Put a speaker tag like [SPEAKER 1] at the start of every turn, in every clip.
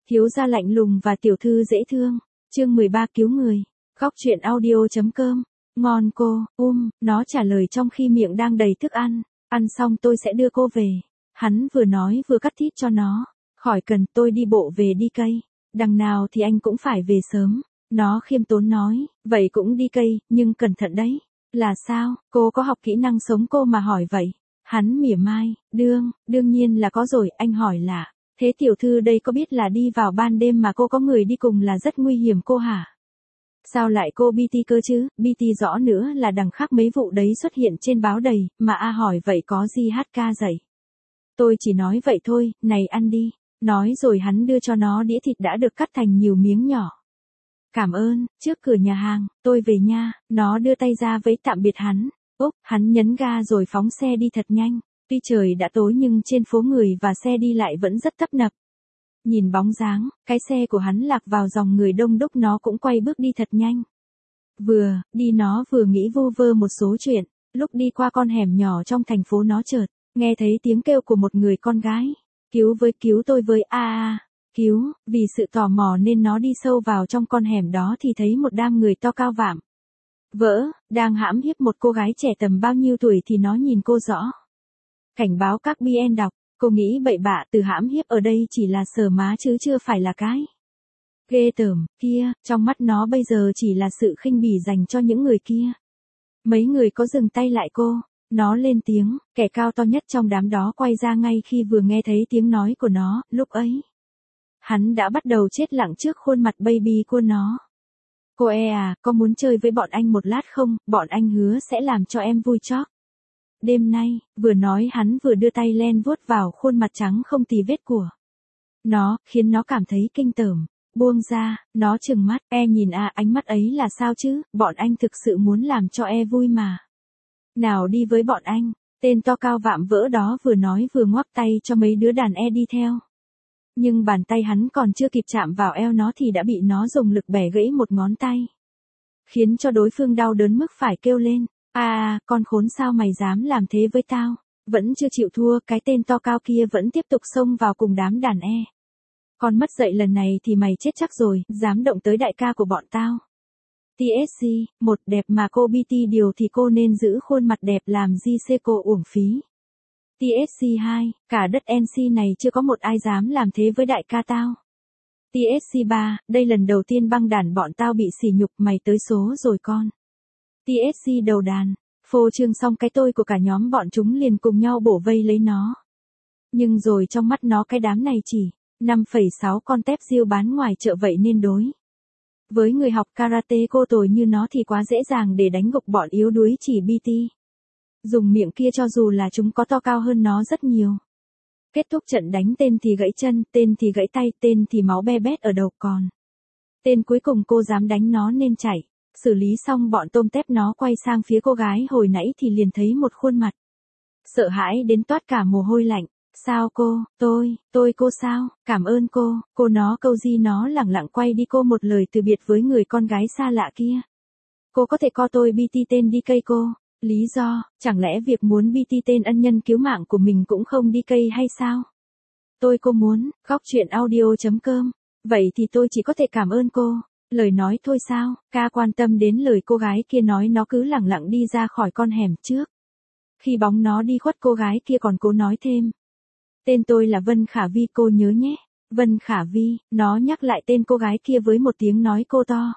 [SPEAKER 1] Thiếu gia lạnh lùng và tiểu thư dễ thương. Chương 13 cứu người. Góc truyện audio.com. Ngon cô, nó trả lời trong khi miệng đang đầy thức ăn. Ăn xong tôi sẽ đưa cô về. Hắn vừa nói vừa cắt thít cho nó. Khỏi cần, tôi đi bộ về đi cây. Đằng nào thì anh cũng phải về sớm. Nó khiêm tốn nói, vậy cũng đi cây, nhưng cẩn thận đấy. Là sao, cô có học kỹ năng sống cô mà hỏi vậy? Hắn mỉa mai, đương nhiên là có rồi, anh hỏi là, thế tiểu thư đây có biết là đi vào ban đêm mà cô có người đi cùng là rất nguy hiểm cô hả? Sao lại cô BT cơ chứ, BT rõ nữa là đằng khác mấy vụ đấy xuất hiện trên báo đầy, mà hỏi vậy có gì HK dậy? Tôi chỉ nói vậy thôi, này ăn đi. Nói rồi hắn đưa cho nó đĩa thịt đã được cắt thành nhiều miếng nhỏ. Cảm ơn, trước cửa nhà hàng, tôi về nha, nó đưa tay ra vẫy tạm biệt hắn. Hắn nhấn ga rồi phóng xe đi thật nhanh. Tuy trời đã tối nhưng trên phố người và xe đi lại vẫn rất tấp nập. Nhìn bóng dáng, cái xe của hắn lạc vào dòng người đông đúc nó cũng quay bước đi thật nhanh. Vừa đi nó vừa nghĩ vu vơ một số chuyện, lúc đi qua con hẻm nhỏ trong thành phố nó chợt nghe thấy tiếng kêu của một người con gái. Cứu tôi với cứu, vì sự tò mò nên nó đi sâu vào trong con hẻm đó thì thấy một đám người to cao vạm vỡ, đang hãm hiếp một cô gái trẻ tầm bao nhiêu tuổi thì nó nhìn cô rõ. Cảnh báo các BN đọc, cô nghĩ bậy bạ, từ hãm hiếp ở đây chỉ là sờ má chứ chưa phải là cái ghê tởm kia, trong mắt nó bây giờ chỉ là sự khinh bỉ dành cho những người kia. Mấy người có dừng tay lại cô, nó lên tiếng, kẻ cao to nhất trong đám đó quay ra ngay khi vừa nghe thấy tiếng nói của nó, lúc ấy. Hắn đã bắt đầu chết lặng trước khuôn mặt baby của nó. Cô có muốn chơi với bọn anh một lát không, bọn anh hứa sẽ làm cho em vui chót. Đêm nay, vừa nói hắn vừa đưa tay len vuốt vào khuôn mặt trắng không tì vết của nó, khiến nó cảm thấy kinh tởm. Buông ra, nó trừng mắt, nhìn ánh mắt ấy là sao chứ, bọn anh thực sự muốn làm cho vui mà. Nào đi với bọn anh, tên to cao vạm vỡ đó vừa nói vừa ngoắc tay cho mấy đứa đàn đi theo. Nhưng bàn tay hắn còn chưa kịp chạm vào eo nó thì đã bị nó dùng lực bẻ gãy một ngón tay. Khiến cho đối phương đau đớn mức phải kêu lên, con khốn sao mày dám làm thế với tao, vẫn chưa chịu thua, cái tên to cao kia vẫn tiếp tục xông vào cùng đám đàn Con mất dạy lần này thì mày chết chắc rồi, dám động tới đại ca của bọn tao. TSC, một đẹp mà cô BT điều thì cô nên giữ khuôn mặt đẹp làm gì cô uổng phí. TSC 2, cả đất NC này chưa có một ai dám làm thế với đại ca tao. TSC 3, đây lần đầu tiên băng đàn bọn tao bị sỉ nhục, mày tới số rồi con. TSC đầu đàn, phô trương xong cái tôi của cả nhóm bọn chúng liền cùng nhau bổ vây lấy nó. Nhưng rồi trong mắt nó cái đám này chỉ 5,6 con tép diêu bán ngoài chợ vậy nên đối với người học karate cô tồi như nó thì quá dễ dàng để đánh gục bọn yếu đuối chỉ BT. Dùng miệng kia cho dù là chúng có to cao hơn nó rất nhiều. Kết thúc trận đánh tên thì gãy chân, tên thì gãy tay, tên thì máu be bét ở đầu còn. Tên cuối cùng cô dám đánh nó nên chạy. Xử lý xong bọn tôm tép nó quay sang phía cô gái hồi nãy thì liền thấy một khuôn mặt sợ hãi đến toát cả mồ hôi lạnh. Sao cô, tôi cô sao, cảm ơn cô nó câu gì nó lẳng lặng quay đi cô một lời từ biệt với người con gái xa lạ kia. Cô có thể co tôi BT tên đi cây cô, lý do, chẳng lẽ việc muốn BT tên ân nhân cứu mạng của mình cũng không đi cây hay sao? Cô muốn, góc truyện audio.com, vậy thì tôi chỉ có thể cảm ơn cô. Lời nói thôi sao, ca quan tâm đến lời cô gái kia nói nó cứ lẳng lặng đi ra khỏi con hẻm trước. Khi bóng nó đi khuất cô gái kia còn cố nói thêm. Tên tôi là Vân Khả Vi cô nhớ nhé. Vân Khả Vi, nó nhắc lại tên cô gái kia với một tiếng nói cô to.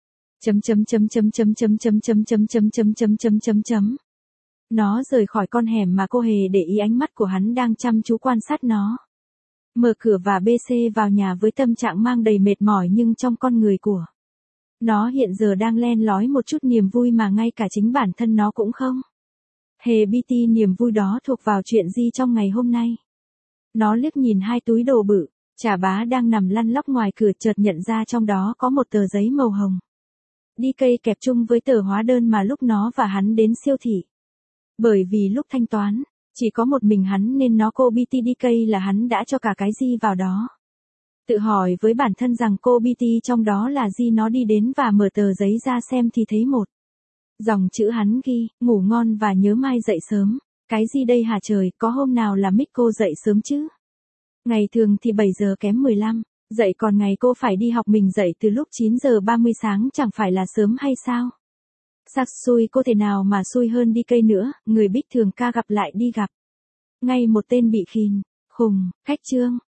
[SPEAKER 1] Nó rời khỏi con hẻm mà cô hề để ý ánh mắt của hắn đang chăm chú quan sát nó. Mở cửa và BC vào nhà với tâm trạng mang đầy mệt mỏi nhưng trong con người của nó hiện giờ đang len lói một chút niềm vui mà ngay cả chính bản thân nó cũng không hề BT niềm vui đó thuộc vào chuyện gì trong ngày hôm nay. Nó liếc nhìn hai túi đồ bự, chà bá đang nằm lăn lóc ngoài cửa chợt nhận ra trong đó có một tờ giấy màu hồng. Đi cây kẹp chung với tờ hóa đơn mà lúc nó và hắn đến siêu thị. Bởi vì lúc thanh toán, chỉ có một mình hắn nên nó cô BT đi cây là hắn đã cho cả cái gì vào đó. Tự hỏi với bản thân rằng cô BT trong đó là gì nó đi đến và mở tờ giấy ra xem thì thấy một dòng chữ hắn ghi, ngủ ngon và nhớ mai dậy sớm. Cái gì đây hả trời, có hôm nào là Miko dậy sớm chứ? Ngày thường thì 7 giờ kém 15, Dậy còn ngày cô phải đi học mình dậy từ lúc 9 giờ 30 sáng chẳng phải là sớm hay sao? Sặc xui cô thể nào mà xui hơn đi cây nữa, người Bích Thường ca gặp lại đi gặp. Ngay một tên bị khìn, khùng, khách Trương.